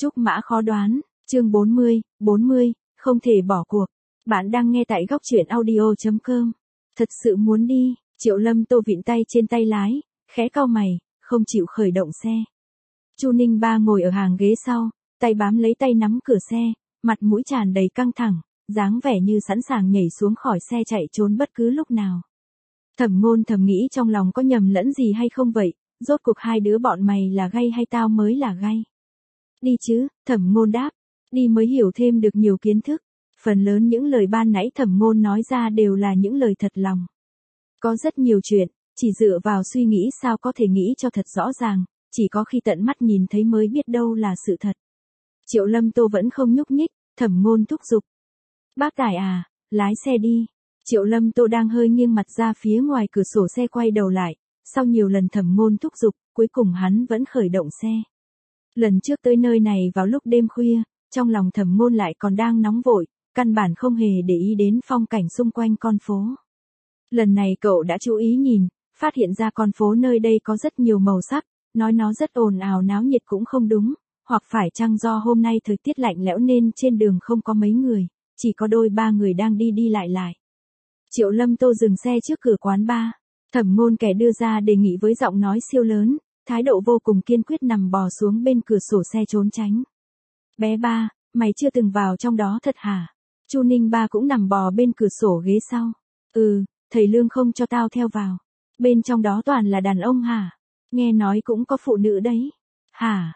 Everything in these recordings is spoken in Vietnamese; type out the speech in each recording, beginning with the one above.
Trúc mã khó đoán, chương 40, không thể bỏ cuộc. Bạn đang nghe tại góc truyện audio.com. Thật sự muốn đi, Triệu Lâm Tô vịn tay trên tay lái, khẽ cau mày, không chịu khởi động xe. Chu Ninh Ba ngồi ở hàng ghế sau, tay bám lấy tay nắm cửa xe, mặt mũi tràn đầy căng thẳng, dáng vẻ như sẵn sàng nhảy xuống khỏi xe chạy trốn bất cứ lúc nào. Thẩm Ngôn thầm nghĩ trong lòng có nhầm lẫn gì hay không vậy, rốt cuộc hai đứa bọn mày là gay hay tao mới là gay? Đi chứ, Thẩm Ngôn đáp, đi mới hiểu thêm được nhiều kiến thức. Phần lớn những lời ban nãy Thẩm Ngôn nói ra đều là những lời thật lòng. Có rất nhiều chuyện, chỉ dựa vào suy nghĩ sao có thể nghĩ cho thật rõ ràng, chỉ có khi tận mắt nhìn thấy mới biết đâu là sự thật. Triệu Lâm Tô vẫn không nhúc nhích, Thẩm Ngôn thúc giục. Bác Tài à, lái xe đi. Triệu Lâm Tô đang hơi nghiêng mặt ra phía ngoài cửa sổ xe quay đầu lại, sau nhiều lần Thẩm Ngôn thúc giục, cuối cùng hắn vẫn khởi động xe. Lần trước tới nơi này vào lúc đêm khuya, trong lòng Thẩm Ngôn lại còn đang nóng vội, căn bản không hề để ý đến phong cảnh xung quanh con phố. Lần này cậu đã chú ý nhìn, phát hiện ra con phố nơi đây có rất nhiều màu sắc, nói nó rất ồn ào náo nhiệt cũng không đúng, hoặc phải chăng do hôm nay thời tiết lạnh lẽo nên trên đường không có mấy người, chỉ có đôi ba người đang đi lại. Triệu Lâm Tô dừng xe trước cửa quán bar. Thẩm Ngôn kẻ đưa ra đề nghị với giọng nói siêu lớn, thái độ vô cùng kiên quyết nằm bò xuống bên cửa sổ xe trốn tránh. Bé Ba, mày chưa từng vào trong đó thật hả? Chu Ninh Ba cũng nằm bò bên cửa sổ ghế sau. Thầy Lương không cho tao theo vào. Bên trong đó toàn là đàn ông hả? Nghe nói cũng có phụ nữ đấy. Hả?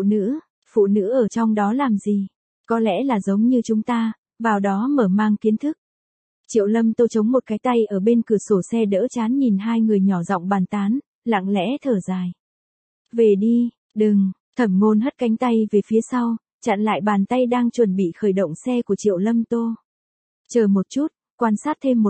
Phụ nữ ở trong đó làm gì? Có lẽ là giống như chúng ta, vào đó mở mang kiến thức. Triệu Lâm Tô chống một cái tay ở bên cửa sổ xe đỡ chán nhìn hai người nhỏ giọng bàn tán, lặng lẽ thở dài. Về đi, đừng, Thẩm Ngôn hất cánh tay về phía sau, chặn lại bàn tay đang chuẩn bị khởi động xe của Triệu Lâm Tô. Chờ một chút, quan sát thêm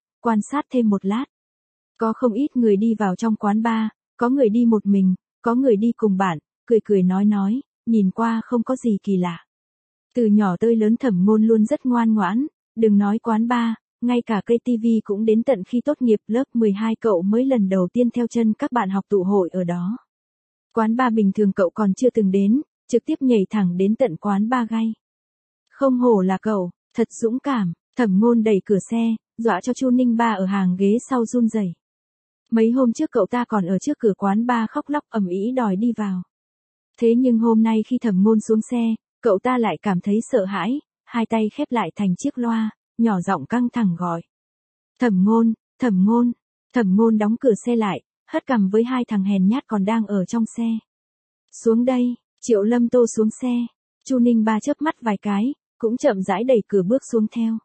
một lát. Có không ít người đi vào trong quán bar, có người đi một mình, có người đi cùng bạn, cười nói, nhìn qua không có gì kỳ lạ. Từ nhỏ tới lớn Thẩm Ngôn luôn rất ngoan ngoãn, đừng nói quán bar, ngay cả cây TV cũng đến tận khi tốt nghiệp lớp 12 cậu mới lần đầu tiên theo chân các bạn học tụ hội ở đó. Quán bar bình thường cậu còn chưa từng đến, trực tiếp nhảy thẳng đến tận quán bar gay. Không hổ là cậu, thật dũng cảm. Thẩm Ngôn đẩy cửa xe, dọa cho Chu Ninh Ba ở hàng ghế sau run rẩy. Mấy hôm trước cậu ta còn ở trước cửa quán bar khóc lóc ầm ĩ đòi đi vào. Thế nhưng hôm nay khi Thẩm Ngôn xuống xe, cậu ta lại cảm thấy sợ hãi, hai tay khép lại thành chiếc loa, nhỏ giọng căng thẳng gọi. Thẩm Ngôn đóng cửa xe lại, hất cằm với hai thằng hèn nhát còn đang ở trong xe. Xuống đây, Triệu Lâm Tô xuống xe, Chu Ninh Ba chớp mắt vài cái, cũng chậm rãi đẩy cửa bước xuống theo.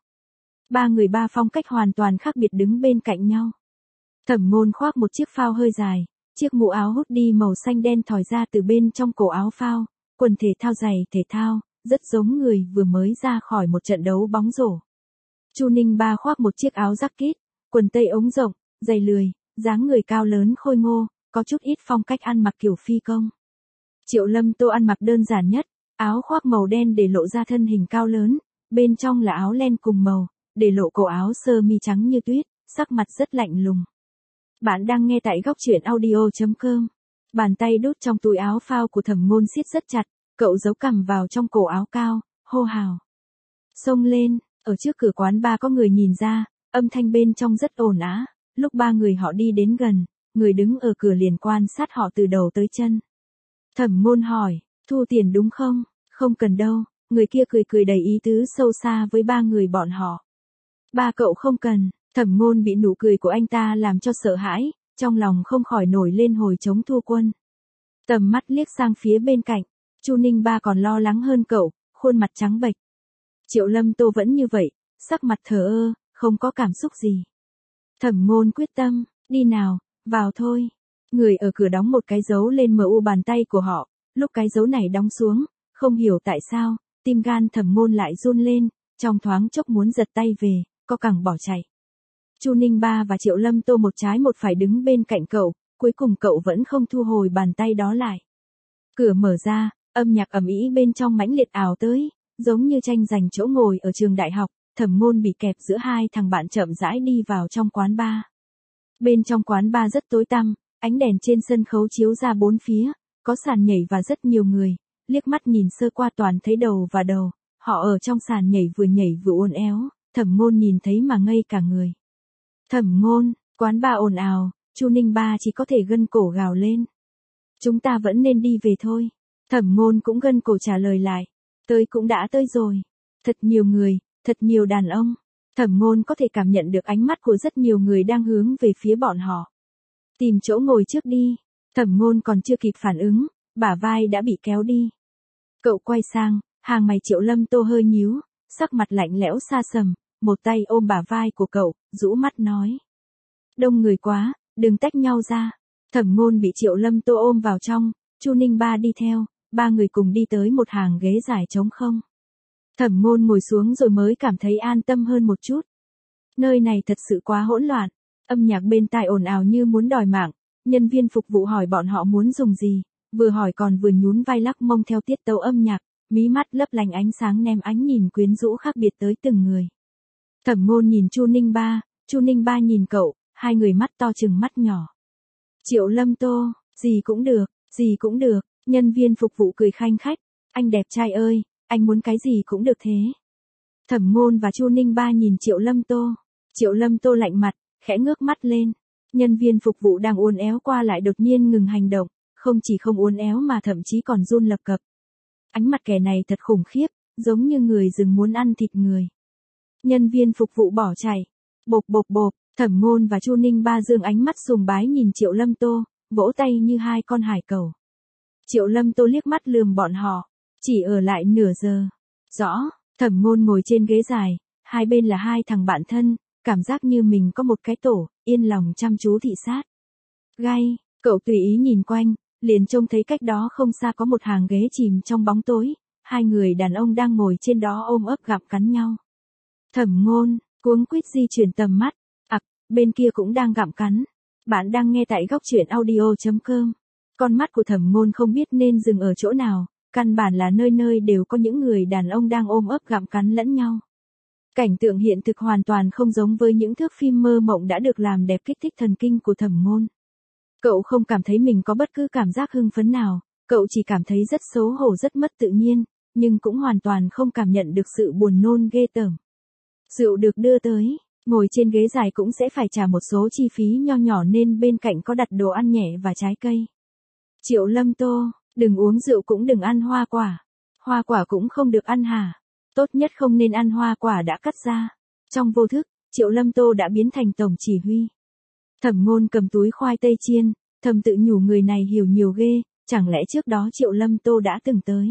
Ba người ba phong cách hoàn toàn khác biệt đứng bên cạnh nhau. Thẩm Ngôn khoác một chiếc phao hơi dài, chiếc mũ áo hoodie màu xanh đen thòi ra từ bên trong cổ áo phao, quần thể thao giày thể thao, rất giống người vừa mới ra khỏi một trận đấu bóng rổ. Chu Ninh Ba khoác một chiếc áo jacket, quần tây ống rộng, giày lười, dáng người cao lớn khôi ngô, có chút ít phong cách ăn mặc kiểu phi công. Triệu Lâm Tô ăn mặc đơn giản nhất, áo khoác màu đen để lộ ra thân hình cao lớn, bên trong là áo len cùng màu, để lộ cổ áo sơ mi trắng như tuyết, sắc mặt rất lạnh lùng. Bạn đang nghe tại góc truyện audio.com. Bàn tay đút trong túi áo phao của Thẩm Ngôn siết rất chặt, cậu giấu cằm vào trong cổ áo cao, hô hào. Xông lên, ở trước cửa quán bar có người nhìn ra, âm thanh bên trong rất ồn ào. Lúc ba người họ đi đến gần, người đứng ở cửa liền quan sát họ từ đầu tới chân. Thẩm Ngôn hỏi, thu tiền đúng không? Không cần đâu, người kia cười đầy ý tứ sâu xa với ba người bọn họ. Ba cậu không cần. Thẩm Ngôn bị nụ cười của anh ta làm cho sợ hãi, trong lòng không khỏi nổi lên hồi chống thua quân. Tầm mắt liếc sang phía bên cạnh, Chu Ninh Ba còn lo lắng hơn cậu, khuôn mặt trắng bệch. Triệu Lâm Tô vẫn như vậy, sắc mặt thờ ơ, không có cảm xúc gì. Thẩm Ngôn quyết tâm, đi nào, vào thôi. Người ở cửa đóng một cái dấu lên mu bàn tay của họ, lúc cái dấu này đóng xuống, không hiểu tại sao, tim gan Thẩm Ngôn lại run lên, trong thoáng chốc muốn giật tay về, có cẳng bỏ chạy. Chu Ninh Ba và Triệu Lâm Tô một trái một phải đứng bên cạnh cậu, cuối cùng cậu vẫn không thu hồi bàn tay đó lại. Cửa mở ra, âm nhạc ầm ĩ bên trong mãnh liệt ào tới, giống như tranh giành chỗ ngồi ở trường đại học. Thẩm Ngôn bị kẹp giữa hai thằng bạn chậm rãi đi vào trong quán bar. Bên trong quán bar rất tối tăm, ánh đèn trên sân khấu chiếu ra bốn phía, có sàn nhảy và rất nhiều người, liếc mắt nhìn sơ qua toàn thấy đầu và đầu, họ ở trong sàn nhảy vừa uốn éo, Thẩm Ngôn nhìn thấy mà ngây cả người. Thẩm Ngôn, quán bar ồn ào, Chu Ninh Ba chỉ có thể gân cổ gào lên. Chúng ta vẫn nên đi về thôi. Thẩm Ngôn cũng gân cổ trả lời lại. Tới cũng đã tới rồi. Thật nhiều người, thật nhiều đàn ông. Thẩm Ngôn có thể cảm nhận được ánh mắt của rất nhiều người đang hướng về phía bọn họ. Tìm chỗ ngồi trước đi. Thẩm Ngôn còn chưa kịp phản ứng, bả vai đã bị kéo đi. Cậu quay sang, hàng mày Triệu Lâm Tô hơi nhíu, sắc mặt lạnh lẽo xa sầm, một tay ôm bả vai của cậu, rũ mắt nói. Đông người quá, đừng tách nhau ra. Thẩm Ngôn bị Triệu Lâm Tô ôm vào trong, Chu Ninh Ba đi theo, ba người cùng đi tới một hàng ghế dài trống không. Thẩm Ngôn ngồi xuống rồi mới cảm thấy an tâm hơn một chút. Nơi này thật sự quá hỗn loạn, âm nhạc bên tai ồn ào như muốn đòi mạng, nhân viên phục vụ hỏi bọn họ muốn dùng gì, vừa hỏi còn vừa nhún vai lắc mông theo tiết tấu âm nhạc, mí mắt lấp lánh ánh sáng nem ánh nhìn quyến rũ khác biệt tới từng người. Thẩm Ngôn nhìn Chu Ninh Ba nhìn cậu, hai người mắt to chừng mắt nhỏ. Triệu Lâm Tô, gì cũng được, nhân viên phục vụ cười khanh khách, anh đẹp trai ơi, anh muốn cái gì cũng được thế. Thẩm Ngôn và Chu Ninh Ba nhìn Triệu Lâm Tô lạnh mặt, khẽ ngước mắt lên, nhân viên phục vụ đang uốn éo qua lại đột nhiên ngừng hành động, không chỉ không uốn éo mà thậm chí còn run lập cập. Ánh mặt kẻ này thật khủng khiếp, giống như người rừng muốn ăn thịt người. Nhân viên phục vụ bỏ chạy, bộp, Thẩm Ngôn và Chu Ninh Ba dương ánh mắt sùng bái nhìn Triệu Lâm Tô, vỗ tay như hai con hải cẩu. Triệu Lâm Tô liếc mắt lườm bọn họ, chỉ ở lại nửa giờ. Rõ, Thẩm Ngôn ngồi trên ghế dài, hai bên là hai thằng bạn thân, cảm giác như mình có một cái tổ, yên lòng chăm chú thị sát. Gay, cậu tùy ý nhìn quanh, liền trông thấy cách đó không xa có một hàng ghế chìm trong bóng tối, hai người đàn ông đang ngồi trên đó ôm ấp gặm cắn nhau. Thẩm Ngôn, cuống quýt di chuyển tầm mắt, bên kia cũng đang gặm cắn. Bạn đang nghe tại góc truyện audio.com. Con mắt của Thẩm Ngôn không biết nên dừng ở chỗ nào, căn bản là nơi nơi đều có những người đàn ông đang ôm ấp gặm cắn lẫn nhau. Cảnh tượng hiện thực hoàn toàn không giống với những thước phim mơ mộng đã được làm đẹp kích thích thần kinh của Thẩm Ngôn. Cậu không cảm thấy mình có bất cứ cảm giác hưng phấn nào, cậu chỉ cảm thấy rất xấu hổ rất mất tự nhiên, nhưng cũng hoàn toàn không cảm nhận được sự buồn nôn ghê tởm. Rượu được đưa tới, ngồi trên ghế dài cũng sẽ phải trả một số chi phí nho nhỏ nên bên cạnh có đặt đồ ăn nhẹ và trái cây. Triệu Lâm Tô, đừng uống rượu cũng đừng ăn hoa quả cũng không được ăn hả? Tốt nhất không nên ăn hoa quả đã cắt ra. Trong vô thức, Triệu Lâm Tô đã biến thành tổng chỉ huy. Thẩm Ngôn cầm túi khoai tây chiên, thầm tự nhủ người này hiểu nhiều ghê, chẳng lẽ trước đó Triệu Lâm Tô đã từng tới.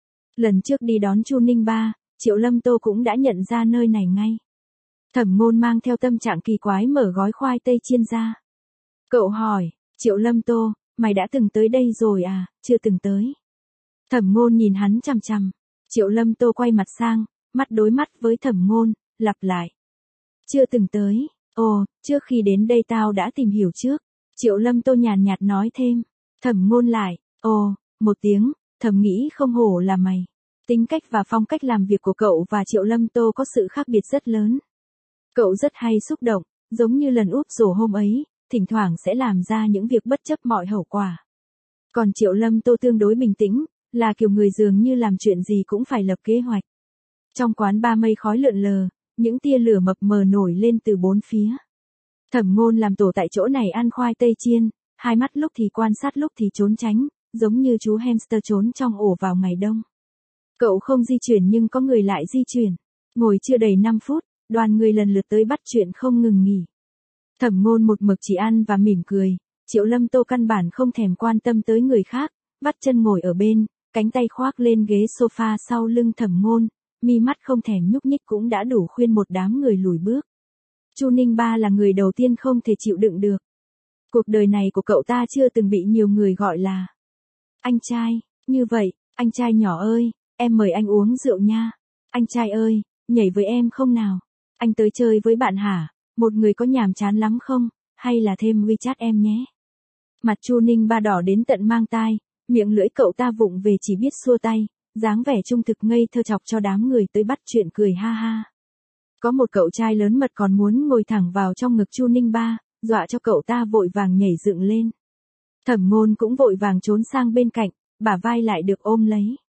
Lần trước đi đón Chu Ninh Ba, Triệu Lâm Tô cũng đã nhận ra nơi này ngay. Thẩm Ngôn mang theo tâm trạng kỳ quái mở gói khoai tây chiên ra. Cậu hỏi, Triệu Lâm Tô, mày đã từng tới đây rồi à? Chưa từng tới. Thẩm Ngôn nhìn hắn chằm chằm. Triệu Lâm Tô quay mặt sang, mắt đối mắt với Thẩm Ngôn, lặp lại. Chưa từng tới. Ồ, trước khi đến đây tao đã tìm hiểu trước. Triệu Lâm Tô nhàn nhạt nói thêm. Thẩm Ngôn lại, ồ, một tiếng, thầm nghĩ không hổ là mày. Tính cách và phong cách làm việc của cậu và Triệu Lâm Tô có sự khác biệt rất lớn. Cậu rất hay xúc động, giống như lần úp rổ hôm ấy, thỉnh thoảng sẽ làm ra những việc bất chấp mọi hậu quả. Còn Triệu Lâm Tô tương đối bình tĩnh, là kiểu người dường như làm chuyện gì cũng phải lập kế hoạch. Trong quán ba mây khói lượn lờ, những tia lửa mập mờ nổi lên từ bốn phía. Thẩm Ngôn làm tổ tại chỗ này ăn khoai tây chiên, hai mắt lúc thì quan sát lúc thì trốn tránh, giống như chú hamster trốn trong ổ vào ngày đông. Cậu không di chuyển nhưng có người lại di chuyển. Ngồi chưa đầy 5 phút, đoàn người lần lượt tới bắt chuyện không ngừng nghỉ. Thẩm Ngôn một mực chỉ ăn và mỉm cười, Triệu Lâm Tô căn bản không thèm quan tâm tới người khác, vắt chân ngồi ở bên, cánh tay khoác lên ghế sofa sau lưng Thẩm Ngôn, mi mắt không thèm nhúc nhích cũng đã đủ khuyên một đám người lùi bước. Chu Ninh Ba là người đầu tiên không thể chịu đựng được. Cuộc đời này của cậu ta chưa từng bị nhiều người gọi là anh trai, như vậy, anh trai nhỏ ơi, em mời anh uống rượu nha. Anh trai ơi, nhảy với em không nào? Anh tới chơi với bạn hả? Một người có nhàm chán lắm không? Hay là thêm WeChat em nhé? Mặt Chu Ninh Ba đỏ đến tận mang tai, miệng lưỡi cậu ta vụng về chỉ biết xua tay, dáng vẻ trung thực ngây thơ chọc cho đám người tới bắt chuyện cười ha ha. Có một cậu trai lớn mật còn muốn ngồi thẳng vào trong ngực Chu Ninh Ba, dọa cho cậu ta vội vàng nhảy dựng lên. Thẩm Ngôn cũng vội vàng trốn sang bên cạnh, bả vai lại được ôm lấy.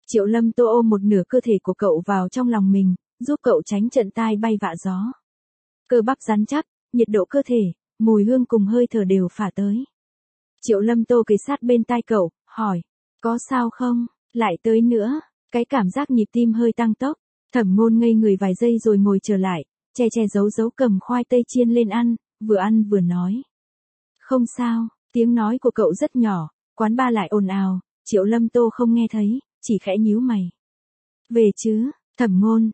Triệu Lâm Tô ôm một nửa cơ thể của cậu vào trong lòng mình, giúp cậu tránh trận tai bay vạ gió. Cơ bắp rắn chắc, nhiệt độ cơ thể, mùi hương cùng hơi thở đều phả tới. Triệu Lâm Tô kề sát bên tai cậu, hỏi, có sao không, lại tới nữa, cái cảm giác nhịp tim hơi tăng tốc. Thẩm Ngôn ngây người vài giây rồi ngồi trở lại, che che giấu giấu cầm khoai tây chiên lên ăn vừa nói. Không sao, tiếng nói của cậu rất nhỏ, quán bar lại ồn ào, Triệu Lâm Tô không nghe thấy, chỉ khẽ nhíu mày. Về chứ, Thẩm Ngôn,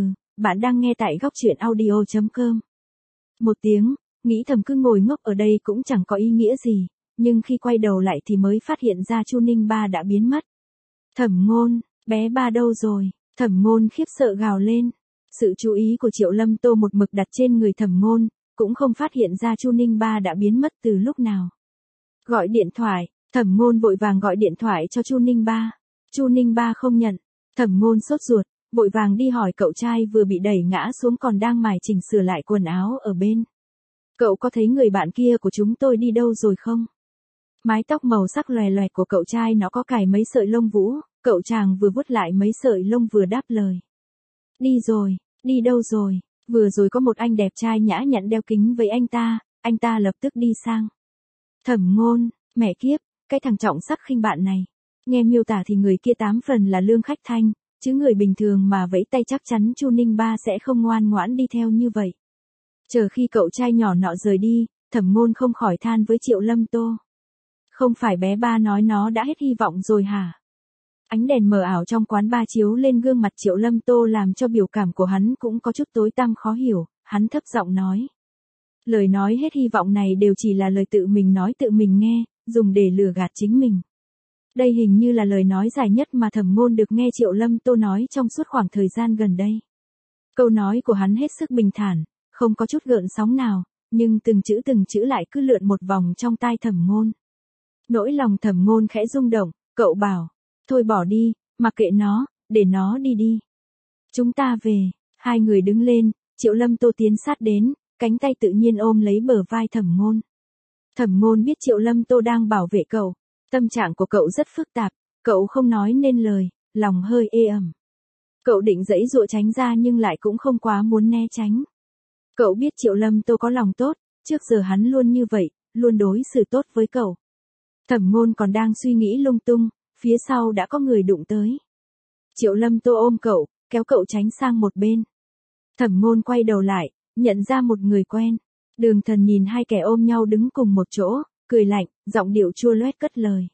bạn đang nghe tại góc truyện audio.com. Một tiếng, nghĩ thầm cứ ngồi ngốc ở đây cũng chẳng có ý nghĩa gì, nhưng khi quay đầu lại thì mới phát hiện ra Chu Ninh Ba đã biến mất. Thẩm Ngôn, bé Ba đâu rồi? Thẩm Ngôn khiếp sợ gào lên. Sự chú ý của Triệu Lâm Tô một mực đặt trên người Thẩm Ngôn, cũng không phát hiện ra Chu Ninh Ba đã biến mất từ lúc nào. Gọi điện thoại, Thẩm Ngôn vội vàng gọi điện thoại cho Chu Ninh Ba. Chu Ninh Ba không nhận, Thẩm Ngôn sốt ruột, vội vàng đi hỏi cậu trai vừa bị đẩy ngã xuống còn đang mải chỉnh sửa lại quần áo ở bên. Cậu có thấy người bạn kia của chúng tôi đi đâu rồi không? Mái tóc màu sắc lòe loẹt của cậu trai nó có cài mấy sợi lông vũ, cậu chàng vừa vuốt lại mấy sợi lông vừa đáp lời. Đi rồi, đi đâu rồi? Vừa rồi có một anh đẹp trai nhã nhặn đeo kính với anh ta lập tức đi sang. Thẩm Ngôn, mẹ kiếp, cái thằng trọng sắc khinh bạn này. Nghe miêu tả thì người kia 8 phần là Lương Khách Thanh, chứ người bình thường mà vẫy tay chắc chắn Chu Ninh Ba sẽ không ngoan ngoãn đi theo như vậy. Chờ khi cậu trai nhỏ nọ rời đi, Thẩm Ngôn không khỏi than với Triệu Lâm Tô. Không phải bé Ba nói nó đã hết hy vọng rồi hả? Ánh đèn mờ ảo trong quán bar chiếu lên gương mặt Triệu Lâm Tô làm cho biểu cảm của hắn cũng có chút tối tăm khó hiểu, hắn thấp giọng nói. Lời nói hết hy vọng này đều chỉ là lời tự mình nói tự mình nghe, dùng để lừa gạt chính mình. Đây hình như là lời nói dài nhất mà Thẩm Ngôn được nghe Triệu Lâm Tô nói trong suốt khoảng thời gian gần đây. Câu nói của hắn hết sức bình thản, không có chút gợn sóng nào, nhưng từng chữ lại cứ lượn một vòng trong tai Thẩm Ngôn. Nỗi lòng Thẩm Ngôn khẽ rung động, cậu bảo, thôi bỏ đi, mặc kệ nó, để nó đi đi. Chúng ta về, hai người đứng lên, Triệu Lâm Tô tiến sát đến, cánh tay tự nhiên ôm lấy bờ vai Thẩm Ngôn. Thẩm Ngôn biết Triệu Lâm Tô đang bảo vệ cậu, tâm trạng của cậu rất phức tạp, cậu không nói nên lời, lòng hơi ê ẩm. Cậu định giãy giụa tránh ra nhưng lại cũng không quá muốn né tránh. Cậu biết Triệu Lâm Tô có lòng tốt, trước giờ hắn luôn như vậy, luôn đối xử tốt với cậu. Thẩm Ngôn còn đang suy nghĩ lung tung, phía sau đã có người đụng tới. Triệu Lâm Tô ôm cậu, kéo cậu tránh sang một bên. Thẩm Ngôn quay đầu lại, nhận ra một người quen. Đường Thần nhìn hai kẻ ôm nhau đứng cùng một chỗ, cười lạnh, giọng điệu chua loét cất lời.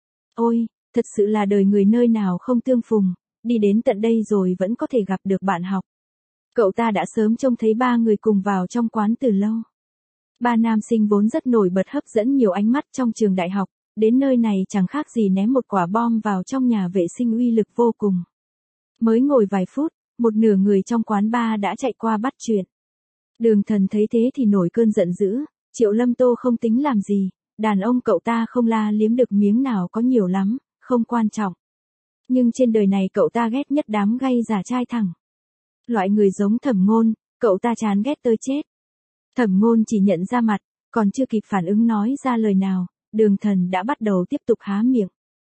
Ôi, thật sự là đời người nơi nào không tương phùng, đi đến tận đây rồi vẫn có thể gặp được bạn học. Cậu ta đã sớm trông thấy ba người cùng vào trong quán từ lâu. Ba nam sinh vốn rất nổi bật hấp dẫn nhiều ánh mắt trong trường đại học, đến nơi này chẳng khác gì ném một quả bom vào trong nhà vệ sinh uy lực vô cùng. Mới ngồi vài phút, một nửa người trong quán bar đã chạy qua bắt chuyện. Đường Thần thấy thế thì nổi cơn giận dữ, Triệu Lâm Tô không tính làm gì, đàn ông cậu ta không la liếm được miếng nào có nhiều lắm, không quan trọng. Nhưng trên đời này cậu ta ghét nhất đám gay giả trai thẳng. Loại người giống Thẩm Ngôn, cậu ta chán ghét tới chết. Thẩm Ngôn chỉ nhận ra mặt, còn chưa kịp phản ứng nói ra lời nào, Đường Thần đã bắt đầu tiếp tục há miệng.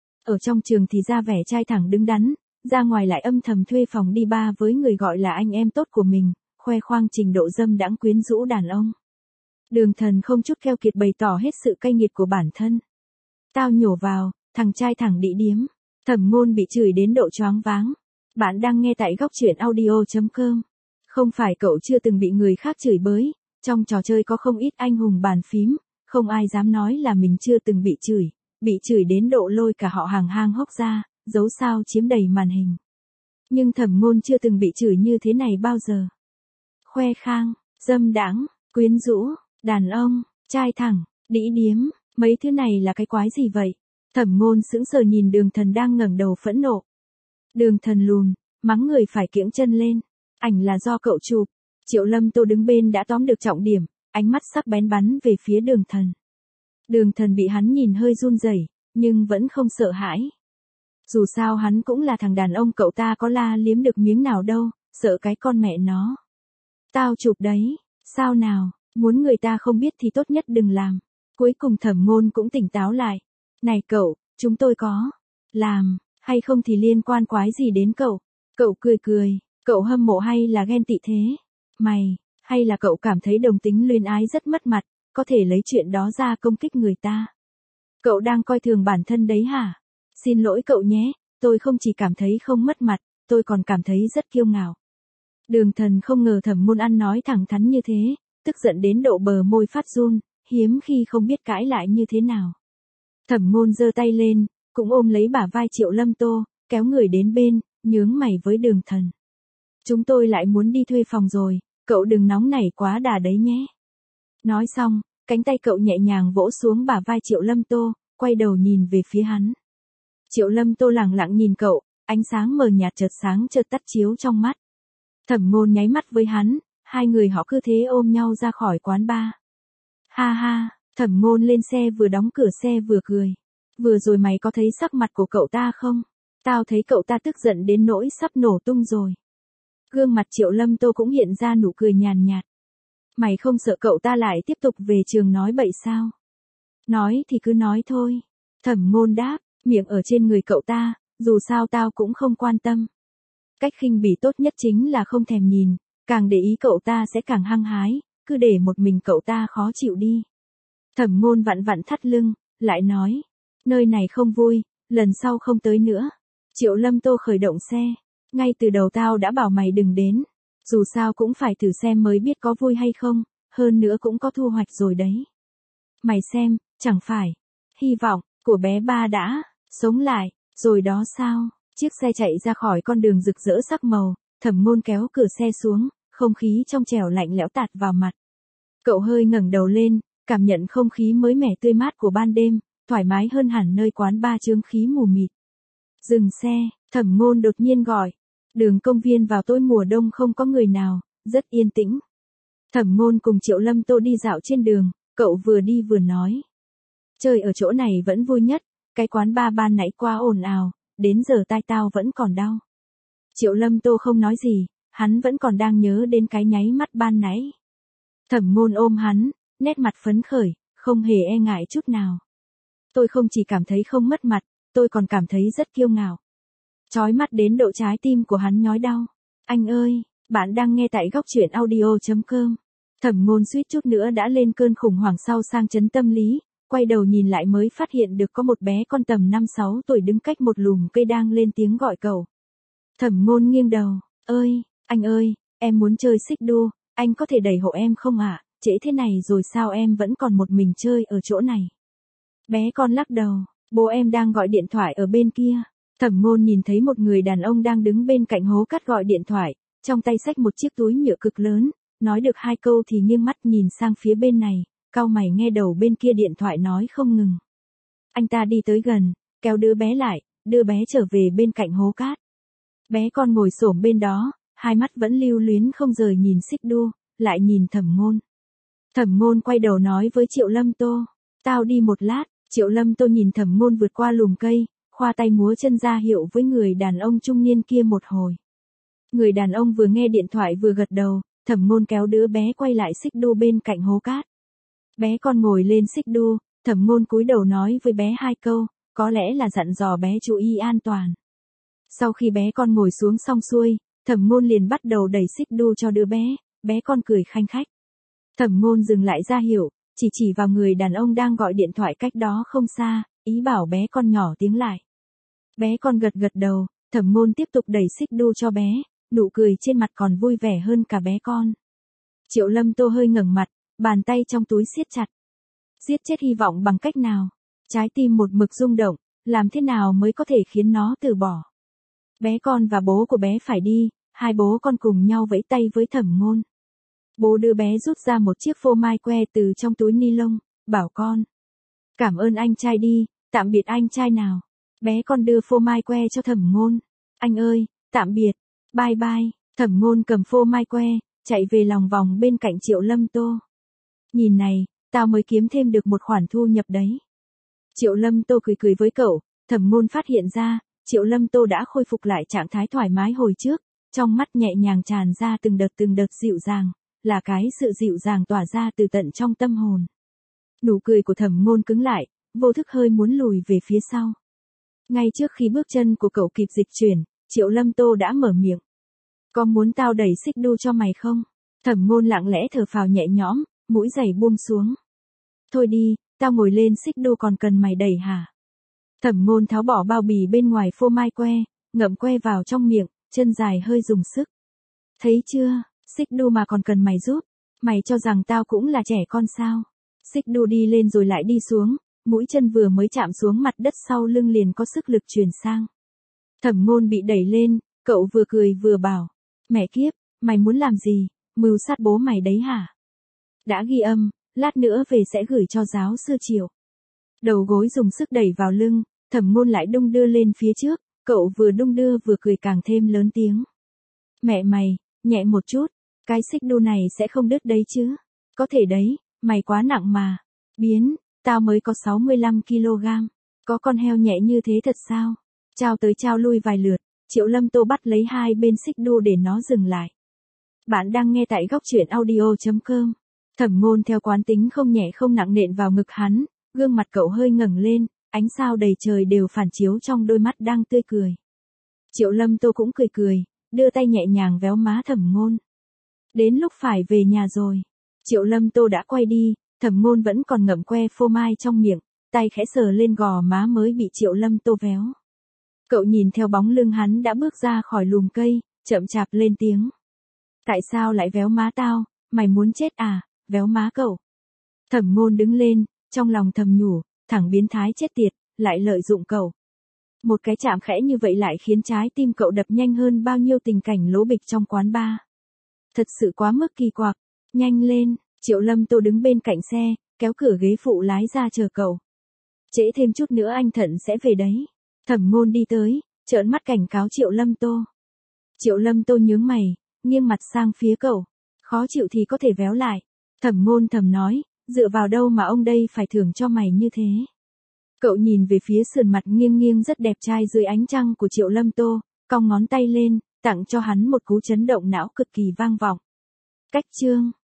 Ở trong trường thì ra vẻ trai thẳng đứng đắn, ra ngoài lại âm thầm thuê phòng đi bar với người gọi là anh em tốt của mình, khoe khoang trình độ dâm đãng quyến rũ đàn ông. Đường Thần không chút keo kiệt bày tỏ hết sự cay nghiệt của bản thân. Tao nhổ vào, thằng trai thẳng đĩ điếm. Thẩm Ngôn bị chửi đến độ choáng váng. Bạn đang nghe tại góc truyện audio.com. Không phải cậu chưa từng bị người khác chửi bới, trong trò chơi có không ít anh hùng bàn phím, không ai dám nói là mình chưa từng bị chửi đến độ lôi cả họ hàng hang hốc ra, dấu sao chiếm đầy màn hình. Nhưng Thẩm Ngôn chưa từng bị chửi như thế này bao giờ. Khoe khang, dâm đãng, quyến rũ, đàn ông, trai thẳng, đĩ điếm, mấy thứ này là cái quái gì vậy? Thẩm Ngôn sững sờ nhìn Đường Thần đang ngẩng đầu phẫn nộ. Đường Thần lùn, mắng người phải kiễng chân lên, ảnh là do cậu chụp. Triệu Lâm Tô đứng bên đã tóm được trọng điểm, ánh mắt sắc bén bắn về phía Đường Thần. Đường Thần bị hắn nhìn hơi run rẩy, nhưng vẫn không sợ hãi. Dù sao hắn cũng là thằng đàn ông, cậu ta có la liếm được miếng nào đâu, sợ cái con mẹ nó. Tao chụp đấy, sao nào, muốn người ta không biết thì tốt nhất đừng làm. Cuối cùng Thẩm Ngôn cũng tỉnh táo lại. Này cậu, chúng tôi có làm. hay không thì liên quan quái gì đến cậu? Cậu cười cười, cậu hâm mộ hay là ghen tị thế? Mày, hay là cậu cảm thấy đồng tính luyến ái rất mất mặt, có thể lấy chuyện đó ra công kích người ta? Cậu đang coi thường bản thân đấy hả? Xin lỗi cậu nhé, tôi không chỉ cảm thấy không mất mặt, tôi còn cảm thấy rất kiêu ngạo. Đường Thần không ngờ Thẩm Môn ăn nói thẳng thắn như thế, tức giận đến độ bờ môi phát run, hiếm khi không biết cãi lại như thế nào. Thẩm Môn giơ tay lên, cũng ôm lấy bả vai Triệu Lâm Tô, kéo người đến bên, nhướng mày với Đường Thần. Chúng tôi lại muốn đi thuê phòng rồi, cậu đừng nóng nảy quá đà đấy nhé. Nói xong, cánh tay cậu nhẹ nhàng vỗ xuống bả vai Triệu Lâm Tô, quay đầu nhìn về phía hắn. Triệu Lâm Tô lẳng lặng nhìn cậu, ánh sáng mờ nhạt chợt sáng chợt tắt chiếu trong mắt. Thẩm Môn nháy mắt với hắn, hai người họ cứ thế ôm nhau ra khỏi quán bar. Ha ha, Thẩm Môn lên xe vừa đóng cửa xe vừa cười. Vừa rồi mày có thấy sắc mặt của cậu ta không? Tao thấy cậu ta tức giận đến nỗi sắp nổ tung rồi. Gương mặt Triệu Lâm Tô cũng hiện ra nụ cười nhàn nhạt. Mày không sợ cậu ta lại tiếp tục về trường nói bậy sao? Nói thì cứ nói thôi. Thẩm Môn đáp, miệng ở trên người cậu ta, dù sao tao cũng không quan tâm. Cách khinh bỉ tốt nhất chính là không thèm nhìn, càng để ý cậu ta sẽ càng hăng hái, cứ để một mình cậu ta khó chịu đi. Thẩm Môn vặn vặn thắt lưng, lại nói, nơi này không vui, lần sau không tới nữa. Triệu Lâm Tô khởi động xe, ngay từ đầu tao đã bảo mày đừng đến, dù sao cũng phải thử xem mới biết có vui hay không, hơn nữa cũng có thu hoạch rồi đấy. Mày xem, chẳng phải, hy vọng của bé ba đã sống lại, rồi đó sao? Chiếc xe chạy ra khỏi con đường rực rỡ sắc màu, Thẩm Môn kéo cửa xe xuống, không khí trong trẻo lạnh lẽo tạt vào mặt. Cậu hơi ngẩng đầu lên, cảm nhận không khí mới mẻ tươi mát của ban đêm, thoải mái hơn hẳn nơi quán bar chướng khí mù mịt. Dừng xe, Thẩm Môn đột nhiên gọi. Đường công viên vào tối mùa đông không có người nào, rất yên tĩnh. Thẩm Môn cùng Triệu Lâm Tô đi dạo trên đường, cậu vừa đi vừa nói. Chơi ở chỗ này vẫn vui nhất, cái quán bar ban nãy quá ồn ào, đến giờ tai tao vẫn còn đau. Triệu Lâm Tô không nói gì, hắn vẫn còn đang nhớ đến cái nháy mắt ban nãy. Thẩm Môn ôm hắn, nét mặt phấn khởi, không hề e ngại chút nào. Tôi không chỉ cảm thấy không mất mặt, tôi còn cảm thấy rất kiêu ngạo. Chói mắt đến độ trái tim của hắn nhói đau. Anh ơi, bạn đang nghe tại góc truyện audio.com. Thẩm Môn suýt chút nữa đã lên cơn khủng hoảng sau sang chấn tâm lý, quay đầu nhìn lại mới phát hiện được có một bé con tầm 5-6 tuổi đứng cách một lùm cây đang lên tiếng gọi cậu. Thẩm Môn nghiêng đầu, anh ơi, em muốn chơi xích đu, anh có thể đẩy hộ em không ạ? Trễ thế này rồi sao em vẫn còn một mình chơi ở chỗ này? Bé con lắc đầu, bố em đang gọi điện thoại ở bên kia. Thẩm Môn nhìn thấy một người đàn ông đang đứng bên cạnh hố cát gọi điện thoại, trong tay xách một chiếc túi nhựa cực lớn, nói được hai câu thì nghiêng mắt nhìn sang phía bên này, cau mày nghe đầu bên kia điện thoại nói không ngừng. Anh ta đi tới gần, kéo đứa bé lại, đưa bé trở về bên cạnh hố cát. Bé con ngồi xổm bên đó, hai mắt vẫn lưu luyến không rời nhìn xích đu, lại nhìn Thẩm Môn. Thẩm Môn quay đầu nói với Triệu Lâm Tô, tao đi một lát. Triệu Lâm Tô nhìn Thẩm Môn vượt qua lùm cây, khoa tay múa chân ra hiệu với người đàn ông trung niên kia một hồi. Người đàn ông vừa nghe điện thoại vừa gật đầu, Thẩm Môn kéo đứa bé quay lại xích đu bên cạnh hố cát. Bé con ngồi lên xích đu, Thẩm Môn cúi đầu nói với bé hai câu, có lẽ là dặn dò bé chú ý an toàn. Sau khi bé con ngồi xuống xong xuôi, Thẩm Môn liền bắt đầu đẩy xích đu cho đứa bé con cười khanh khách. Thẩm Môn dừng lại ra hiệu, chỉ vào người đàn ông đang gọi điện thoại cách đó không xa, ý bảo bé con nhỏ tiếng lại. Bé con gật đầu, Thẩm Môn tiếp tục đẩy xích đu cho bé, nụ cười trên mặt còn vui vẻ hơn cả bé con. Triệu Lâm Tô hơi ngẩng mặt, bàn tay trong túi siết chặt. Giết chết hy vọng bằng cách nào? Trái tim một mực rung động, làm thế nào mới có thể khiến nó từ bỏ? Bé con và bố của bé phải đi, hai bố con cùng nhau vẫy tay với Thẩm Môn. Bố đưa bé rút ra một chiếc phô mai que từ trong túi ni lông, bảo con. Cảm ơn anh trai đi, tạm biệt anh trai nào. Bé con đưa phô mai que cho Thẩm Môn. Anh ơi, tạm biệt, bye bye. Thẩm Môn cầm phô mai que, chạy về lòng vòng bên cạnh Triệu Lâm Tô. Nhìn này, tao mới kiếm thêm được một khoản thu nhập đấy. Triệu Lâm Tô cười với cậu, Thẩm Môn phát hiện ra, Triệu Lâm Tô đã khôi phục lại trạng thái thoải mái hồi trước, trong mắt nhẹ nhàng tràn ra từng đợt dịu dàng, là cái sự dịu dàng tỏa ra từ tận trong tâm hồn. Nụ cười của Thẩm Môn cứng lại, vô thức hơi muốn lùi về phía sau. Ngay trước khi bước chân của cậu kịp dịch chuyển, Triệu Lâm Tô đã mở miệng. Có muốn tao đẩy xích đu cho mày không? Thẩm Ngôn lặng lẽ thở phào nhẹ nhõm, mũi giày buông xuống. Thôi đi, tao ngồi lên xích đu còn cần mày đẩy hả? Thẩm Ngôn tháo bỏ bao bì bên ngoài phô mai que, ngậm que vào trong miệng, chân dài hơi dùng sức. Thấy chưa, xích đu mà còn cần mày giúp, mày cho rằng tao cũng là trẻ con sao? Xích đu đi lên rồi lại đi xuống, mũi chân vừa mới chạm xuống mặt đất sau lưng liền có sức lực truyền sang. Thẩm Ngôn bị đẩy lên, cậu vừa cười vừa bảo, mẹ kiếp, mày muốn làm gì, mưu sát bố mày đấy hả? Đã ghi âm, lát nữa về sẽ gửi cho giáo sư Triệu. Đầu gối dùng sức đẩy vào lưng, Thẩm Ngôn lại đung đưa lên phía trước, cậu vừa đung đưa vừa cười càng thêm lớn tiếng. Mẹ mày, nhẹ một chút, cái xích đu này sẽ không đứt đấy chứ? Có thể đấy, mày quá nặng mà. Biến, tao mới có 65 kg. Có con heo nhẹ như thế thật sao? Trao tới trao lui vài lượt, Triệu Lâm Tô bắt lấy hai bên xích đu để nó dừng lại. Bạn đang nghe tại góc truyện audio.com. Thẩm Ngôn theo quán tính không nhẹ không nặng nện vào ngực hắn, gương mặt cậu hơi ngẩng lên, ánh sao đầy trời đều phản chiếu trong đôi mắt đang tươi cười. Triệu Lâm Tô cũng cười cười, đưa tay nhẹ nhàng véo má Thẩm Ngôn. Đến lúc phải về nhà rồi. Triệu Lâm Tô đã quay đi, Thẩm Ngôn vẫn còn ngậm que phô mai trong miệng, tay khẽ sờ lên gò má mới bị Triệu Lâm Tô véo. Cậu nhìn theo bóng lưng hắn đã bước ra khỏi lùm cây, chậm chạp lên tiếng. Tại sao lại véo má tao, mày muốn chết à, véo má cậu. Thẩm Ngôn đứng lên, trong lòng thầm nhủ, thằng biến thái chết tiệt, lại lợi dụng cậu. Một cái chạm khẽ như vậy lại khiến trái tim cậu đập nhanh hơn bao nhiêu tình cảnh lố bịch trong quán bar. Thật sự quá mức kỳ quặc. Nhanh lên, Triệu Lâm Tô đứng bên cạnh xe, kéo cửa ghế phụ lái ra chờ cậu. Trễ thêm chút nữa anh Thận sẽ về đấy. Thẩm Ngôn đi tới, trợn mắt cảnh cáo Triệu Lâm Tô. Triệu Lâm Tô nhướng mày, nghiêng mặt sang phía cậu. Khó chịu thì có thể véo lại. Thẩm Ngôn thầm nói, dựa vào đâu mà ông đây phải thưởng cho mày như thế. Cậu nhìn về phía sườn mặt nghiêng nghiêng rất đẹp trai dưới ánh trăng của Triệu Lâm Tô, cong ngón tay lên, tặng cho hắn một cú chấn động não cực kỳ vang vọng. Cách chương